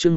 chương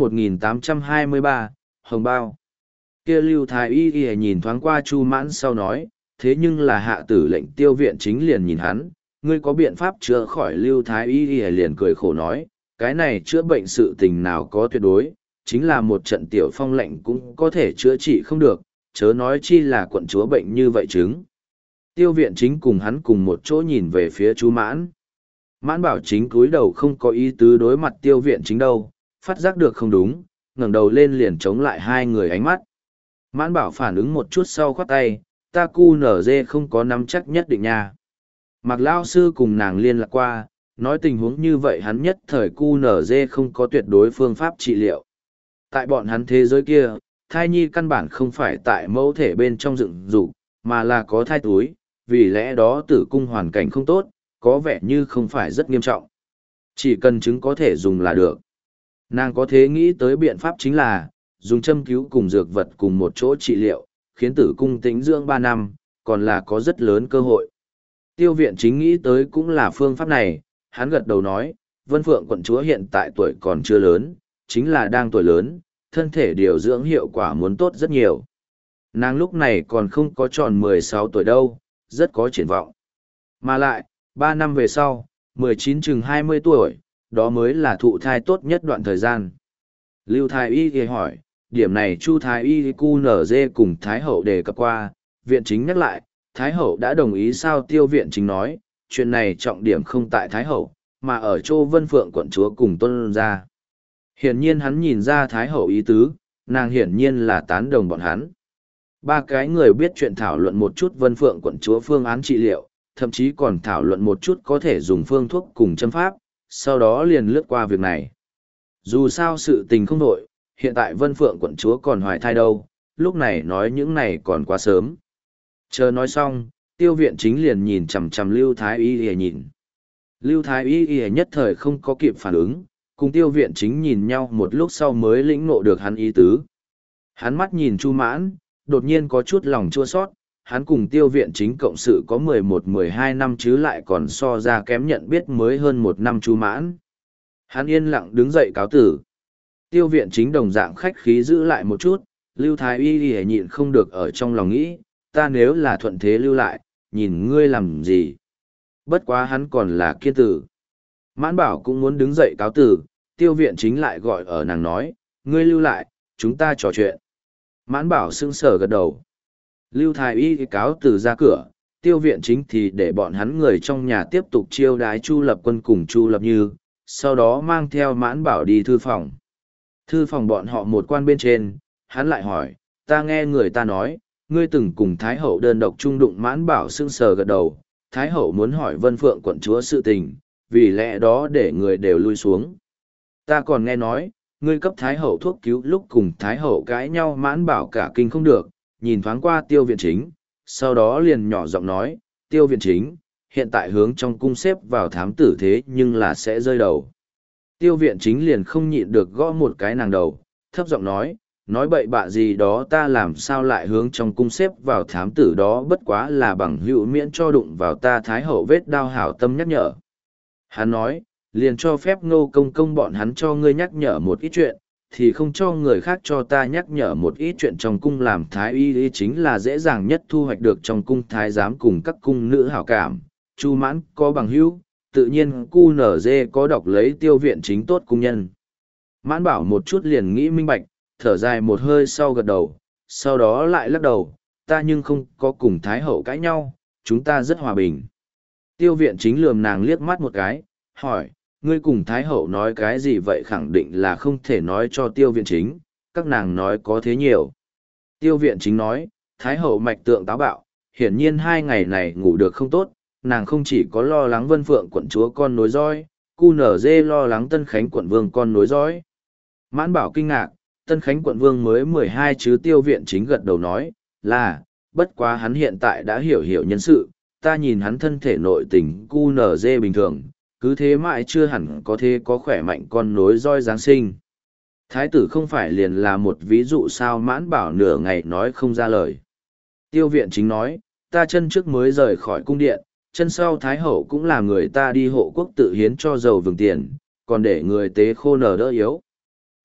1823, Hồng Bao. Kia Lưu Thái Y Y nhìn thoáng qua Chu Mãn sau nói, thế nhưng là hạ tử lệnh Tiêu viện chính liền nhìn hắn, ngươi có biện pháp chữa khỏi Lưu Thái Y Y liền cười khổ nói, cái này chữa bệnh sự tình nào có tuyệt đối, chính là một trận tiểu phong lệnh cũng có thể chữa trị không được, chớ nói chi là quận chúa bệnh như vậy chứng. Tiêu viện chính cùng hắn cùng một chỗ nhìn về phía Chu Mãn. Mãn Bảo chính cúi đầu không có ý tứ đối mặt Tiêu viện chính đâu, phát giác được không đúng, ngẩng đầu lên liền chống lại hai người ánh mắt. Mãn Bảo phản ứng một chút sau khoát tay, ta cu nở dê không có nắm chắc nhất định nha. Mạc Lao Sư cùng nàng liên lạc qua, nói tình huống như vậy hắn nhất thời cu nở dê không có tuyệt đối phương pháp trị liệu. Tại bọn hắn thế giới kia, thai nhi căn bản không phải tại mẫu thể bên trong dựng dục, mà là có thai túi, vì lẽ đó tử cung hoàn cảnh không tốt, có vẻ như không phải rất nghiêm trọng. Chỉ cần chứng có thể dùng là được. Nàng có thể nghĩ tới biện pháp chính là, dùng châm cứu cùng dược vật cùng một chỗ trị liệu, khiến tử cung tĩnh dưỡng 3 năm, còn là có rất lớn cơ hội. Tiêu viện chính nghĩ tới cũng là phương pháp này, hắn gật đầu nói, Vân Phượng quận chúa hiện tại tuổi còn chưa lớn, chính là đang tuổi lớn, thân thể điều dưỡng hiệu quả muốn tốt rất nhiều. Nàng lúc này còn không có tròn 16 tuổi đâu, rất có triển vọng. Mà lại, 3 năm về sau, 19 chừng 20 tuổi, đó mới là thụ thai tốt nhất đoạn thời gian. Lưu Thái Y thì hỏi, điểm này Chu Thái Y cu nở dê cùng Thái Hậu đề cập qua, viện chính nhắc lại, Thái Hậu đã đồng ý sao Tiêu viện chính nói, chuyện này trọng điểm không tại Thái Hậu, mà ở chỗ Vân Phượng quận chúa cùng tuân ra. Hiển nhiên hắn nhìn ra Thái Hậu ý tứ, nàng hiển nhiên là tán đồng bọn hắn. Ba cái người biết chuyện thảo luận một chút Vân Phượng quận chúa phương án trị liệu, thậm chí còn thảo luận một chút có thể dùng phương thuốc cùng châm pháp, sau đó liền lướt qua việc này. Dù sao sự tình không đổi, hiện tại Vân Phượng quận chúa còn hoài thai đâu, lúc này nói những này còn quá sớm. Chờ nói xong, Tiêu viện chính liền nhìn chằm chằm Lưu Thái Y Y nhìn. Lưu Thái Y Y nhất thời không có kịp phản ứng, cùng Tiêu viện chính nhìn nhau một lúc sau mới lĩnh ngộ được hắn ý tứ. Hắn mắt nhìn Chu Mãn, đột nhiên có chút lòng chua xót, hắn cùng Tiêu viện chính cộng sự có 11-12 năm chứ lại còn so ra kém nhận biết mới hơn 1 năm Chu Mãn. Hắn yên lặng đứng dậy cáo tử. Tiêu viện chính đồng dạng khách khí giữ lại một chút, Lưu Thái Y Y nhịn không được ở trong lòng nghĩ, ta nếu là thuận thế lưu lại, nhìn ngươi làm gì. Bất quá hắn còn là kiên tử. Mãn Bảo cũng muốn đứng dậy cáo tử, Tiêu viện chính lại gọi ở nàng nói, ngươi lưu lại, chúng ta trò chuyện. Mãn Bảo sững sờ gật đầu. Lưu Thái Y cáo từ ra cửa, Tiêu viện chính thì để bọn hắn người trong nhà tiếp tục chiêu đái Chu Lập Quân cùng Chu Lập Như, sau đó mang theo Mãn Bảo đi thư phòng. Thư phòng bọn họ một quan bên trên, hắn lại hỏi, ta nghe người ta nói, ngươi từng cùng Thái Hậu đơn độc chung đụng. Mãn Bảo sững sờ gật đầu, Thái Hậu muốn hỏi Vân Phượng quận chúa sự tình, vì lẽ đó để người đều lui xuống. Ta còn nghe nói, ngươi cấp Thái Hậu thuốc cứu lúc cùng Thái Hậu cãi nhau. Mãn Bảo cả kinh không được, nhìn thoáng qua Tiêu viện chính, sau đó liền nhỏ giọng nói, Tiêu viện chính, hiện tại hướng trong cung xếp vào thám tử thế nhưng là sẽ rơi đầu. Tiêu viện chính liền không nhịn được gõ một cái nàng đầu, thấp giọng nói bậy bạ gì đó, ta làm sao lại hướng trong cung xếp vào thám tử, đó bất quá là bằng hữu miễn cho đụng vào ta Thái Hậu vết đao hảo tâm nhắc nhở. Hắn nói, liền cho phép Ngô công công bọn hắn cho ngươi nhắc nhở một ít chuyện, thì không cho người khác cho ta nhắc nhở một ít chuyện trong cung. Làm thái y chính là dễ dàng nhất thu hoạch được trong cung thái giám cùng các cung nữ hảo cảm. Chu Mãn có bằng hữu, tự nhiên cu nở dê có đọc lấy Tiêu viện chính tốt cung nhân. Mãn Bảo một chút liền nghĩ minh bạch, thở dài một hơi sau gật đầu, sau đó lại lắc đầu, ta nhưng không có cùng Thái Hậu cãi nhau, chúng ta rất hòa bình. Tiêu viện chính lườm nàng liếc mắt một cái, hỏi, ngươi cùng Thái Hậu nói cái gì vậy? Khẳng định là không thể nói cho Tiêu viện chính, các nàng nói có thế nhiều. Tiêu viện chính nói, Thái Hậu mạch tượng táo bạo, hiển nhiên 2 ngày này ngủ được không tốt, nàng không chỉ có lo lắng Vân Phượng quận chúa con nối dõi, cu nở dê lo lắng Tân Khánh quận vương con nối dõi. Mãn Bảo kinh ngạc, Tân Khánh quận vương mới 12 chứ? Tiêu viện chính gật đầu nói, là, bất quá hắn hiện tại đã hiểu nhân sự, ta nhìn hắn thân thể nội tình cu nở dê bình thường, cứ thế mãi chưa hẳn có thế có khỏe mạnh con nối roi Giáng sinh. Thái tử không phải liền là một ví dụ sao? Mãn Bảo nửa ngày nói không ra lời. Tiêu viện chính nói, ta chân trước mới rời khỏi cung điện, chân sau Thái Hậu cũng là người ta đi hộ quốc tự hiến cho giàu vừng tiền, còn để người tế khô nở đỡ yếu.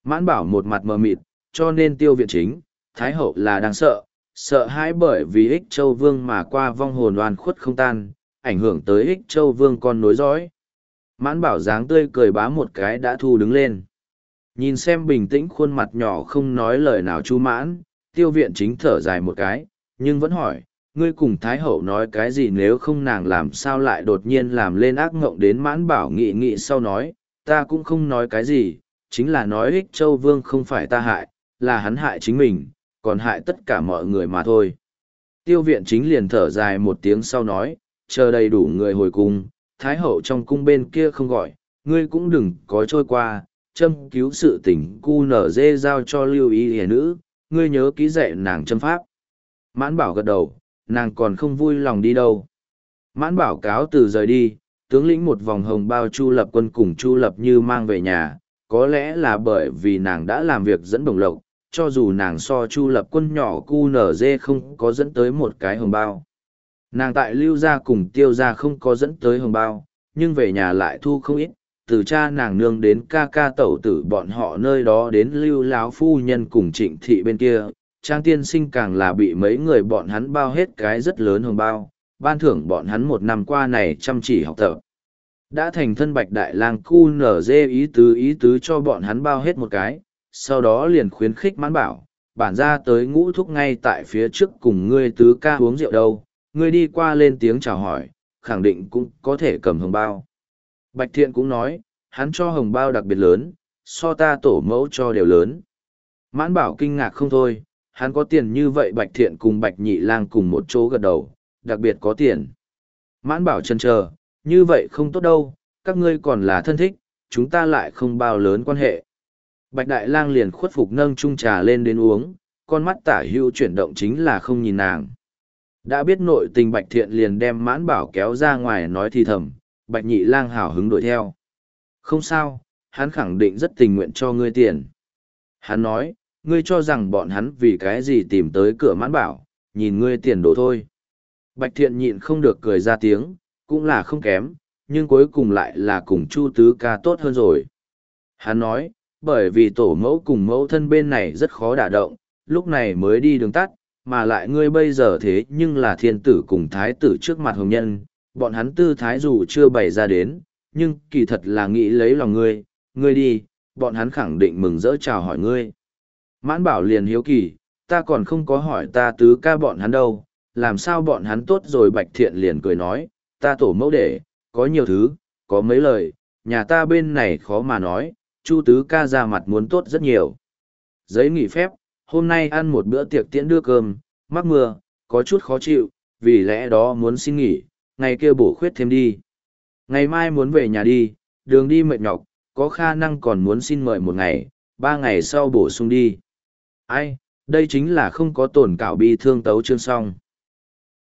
Mãn Bảo một mặt mờ mịt, cho nên Tiêu Viện Chính, Thái Hậu là đang sợ hãi bởi vì Ích Châu Vương mà qua vong hồn oan khuất không tan, ảnh hưởng tới Ích Châu Vương con nối dõi. Mãn Bảo dáng tươi cười bá một cái đã thu đứng lên. Nhìn xem bình tĩnh khuôn mặt nhỏ không nói lời nào chú Mãn, Tiêu Viện Chính thở dài một cái, nhưng vẫn hỏi, ngươi cùng Thái Hậu nói cái gì nếu không nàng làm sao lại đột nhiên làm lên ác ngộng đến. Mãn Bảo nghị nghị sau nói, ta cũng không nói cái gì, chính là nói Ích Châu Vương không phải ta hại, là hắn hại chính mình, còn hại tất cả mọi người mà thôi. Tiêu Viện Chính liền thở dài một tiếng sau nói, chờ đầy đủ người hồi cung, Thái Hậu trong cung bên kia không gọi, ngươi cũng đừng có trôi qua, châm cứu sự tình cu nở dê giao cho Lưu Ý hề nữ, ngươi nhớ ký dạy nàng châm pháp. Mãn Bảo gật đầu, nàng còn không vui lòng đi đâu. Mãn Bảo cáo từ rời đi, tướng lĩnh một vòng hồng bao Chu Lập Quân cùng Chu Lập Như mang về nhà, có lẽ là bởi vì nàng đã làm việc dẫn đồng lộc, cho dù nàng so Chu Lập Quân nhỏ cu nở dê không có dẫn tới một cái hồng bao. Nàng tại Lưu gia cùng Tiêu gia không có dẫn tới hồng bao, nhưng về nhà lại thu không ít, từ cha nàng nương đến ca ca tẩu tử bọn họ nơi đó đến Lưu láo phu nhân cùng Trịnh thị bên kia, Trang tiên sinh càng là bị mấy người bọn hắn bao hết cái rất lớn hồng bao, ban thưởng bọn hắn một năm qua này chăm chỉ học tập. Đã thành thân Bạch Đại Lang cu nở dê ý tứ cho bọn hắn bao hết một cái, sau đó liền khuyến khích Mãn Bảo, bản ra tới Ngũ Thúc ngay tại phía trước cùng ngươi tứ ca uống rượu đâu, ngươi đi qua lên tiếng chào hỏi, khẳng định cũng có thể cầm hồng bao. Bạch Thiện cũng nói, hắn cho hồng bao đặc biệt lớn, so ta tổ mẫu cho đều lớn. Mãn Bảo kinh ngạc không thôi, hắn có tiền như vậy. Bạch Thiện cùng Bạch Nhị Lang cùng một chỗ gật đầu, đặc biệt có tiền. Mãn Bảo chần chờ, như vậy không tốt đâu, các ngươi còn là thân thích, chúng ta lại không bao lớn quan hệ. Bạch Đại Lang liền khuất phục nâng chung trà lên đến uống, con mắt tả hữu chuyển động chính là không nhìn nàng. Đã biết nội tình Bạch Thiện liền đem Mãn Bảo kéo ra ngoài nói thì thầm, Bạch Nhị Lang hào hứng đuổi theo. Không sao, hắn khẳng định rất tình nguyện cho ngươi tiền. Hắn nói, ngươi cho rằng bọn hắn vì cái gì tìm tới cửa Mãn Bảo, nhìn ngươi tiền đồ thôi. Bạch Thiện nhịn không được cười ra tiếng, cũng là không kém, nhưng cuối cùng lại là cùng Chu Tứ ca tốt hơn rồi. Hắn nói, bởi vì tổ mẫu cùng mẫu thân bên này rất khó đả động, lúc này mới đi đường tắt, mà lại ngươi bây giờ thế nhưng là thiên tử cùng thái tử trước mặt hồng nhân, bọn hắn tư thái dù chưa bày ra đến, nhưng kỳ thật là nghĩ lấy lòng ngươi đi, bọn hắn khẳng định mừng rỡ chào hỏi ngươi. Mãn Bảo liền hiếu kỳ, ta còn không có hỏi ta tứ ca bọn hắn đâu, làm sao bọn hắn tốt rồi. Bạch Thiện liền cười nói, ta tổ mẫu để, có nhiều thứ, có mấy lời, nhà ta bên này khó mà nói, Chu tứ ca ra mặt muốn tốt rất nhiều. Giấy nghỉ phép, hôm nay ăn một bữa tiệc tiễn đưa cơm, mắc mưa, có chút khó chịu, vì lẽ đó muốn xin nghỉ, ngày kia bổ khuyết thêm đi. Ngày mai muốn về nhà đi, đường đi mệt nhọc, có khả năng còn muốn xin mời một ngày, 3 ngày sau bổ sung đi. Ai, đây chính là không có tổn cảo bi thương tấu chương xong.